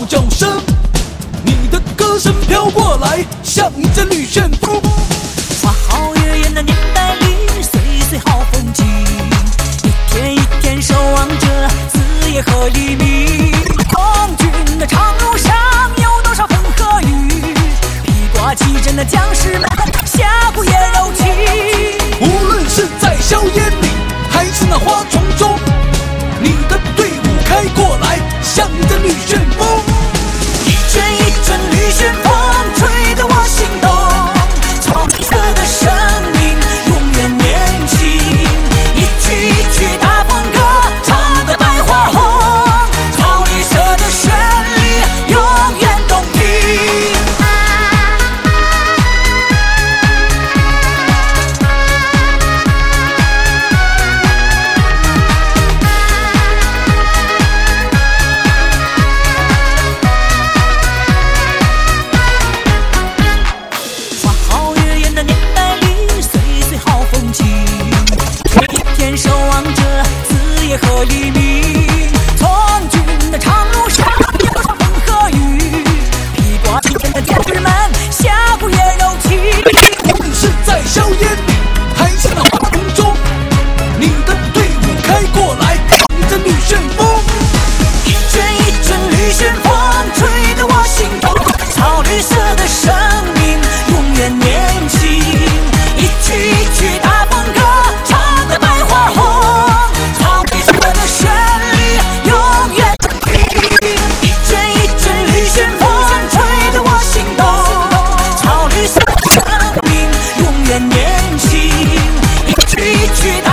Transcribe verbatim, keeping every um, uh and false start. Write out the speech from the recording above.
号角声，你的歌声飘过来，像一阵绿旋风。 花好月圆的年代里，岁岁好风景，一天一天守望着子夜和黎明。空军的长路上有多少风和雨，披挂骑阵的将士们，峡谷也柔情。 无论是在硝烟里，还是那花丛中，你的队伍开过来，像一阵绿旋风。 一阵一阵绿旋风，吹得我心动。草绿色的生命永远年轻，一曲一曲大风歌，唱得百花红。草绿色的旋律永远动听。花好月圆的年代里，岁岁好风景，一天守望着子夜和黎明。从军的长路上有多少风和雨，披挂骑阵的将士们，峡谷也柔情。 无论是在硝烟里，还是那花丛中，你的队伍开过来，像一阵绿旋风。 一阵一阵绿旋风，吹得我心动。草绿色的生命永远年轻，一曲一曲大风歌，唱得百花红。草绿色的旋律永远动听。一阵一阵绿旋风，吹得我心动。草绿色的生命永远年轻，一曲一曲大